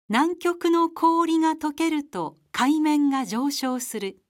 南極の氷が溶けると海面が上昇する。